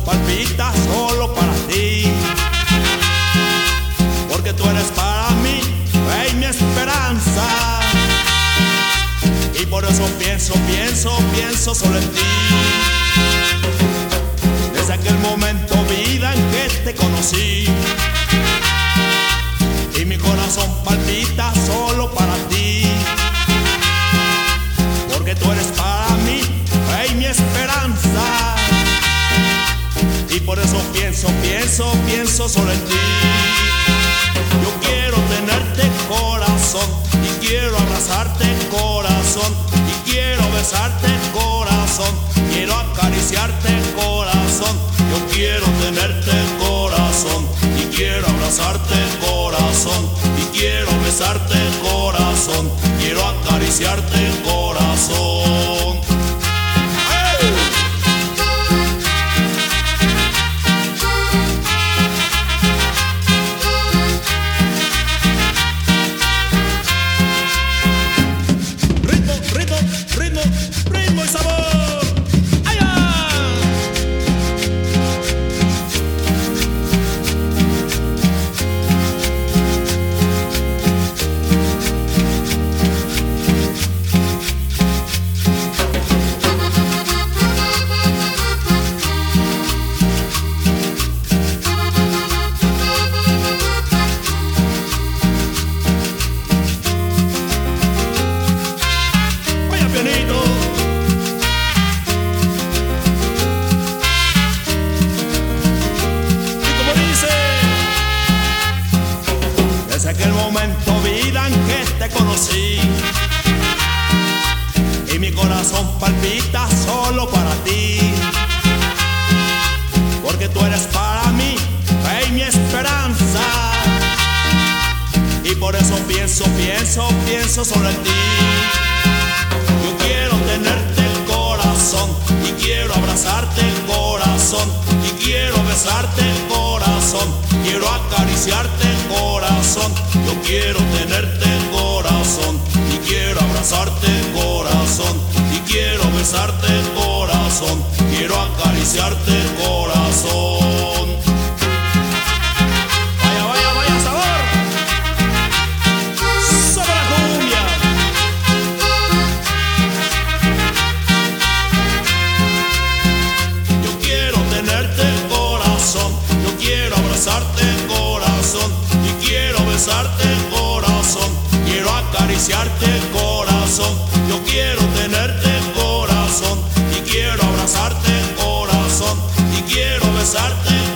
palpita solo para ti, porque tú eres para mí, fe y mi esperanza. Y por eso pienso, pienso, pienso solo en ti. Desde aquel momento, vida, en que te conocí, y mi corazón palpita solo para ti, porque tú eres para mí, fe y mi esperanza. Y por eso pienso, pienso, pienso solo en ti. Yo quiero tenerte, corazón, y quiero abrazarte, corazón, y quiero besarte, corazón, quiero acariciarte, corazón. Yo quiero tenerte, corazón, y quiero abrazarte, corazón, y quiero besarte, corazón, quiero acariciarte, corazón. Ritmo y sabor. ¡Allá! Vaya pianito. Desde aquel momento, vida, en que te conocí, y mi corazón palpita solo para ti, porque tú eres para mí, fe y mi esperanza. Y por eso pienso, pienso, pienso solo en ti. Yo quiero tenerte, corazón, y quiero abrazarte, corazón, y quiero besarte, corazón, quiero acariciarte, corazón. Yo quiero tenerte, corazón, y quiero abrazarte, corazón, y quiero besarte, corazón, quiero acariciarte, corazón. Vaya, vaya, vaya sabor. Sobre la cumbia. Yo quiero tenerte, corazón, yo quiero abrazarte, corazón, y quiero besarte, corazón, quiero acariciarte, corazón. Yo quiero tenerte, corazón, y quiero abrazarte, corazón, y quiero besarte,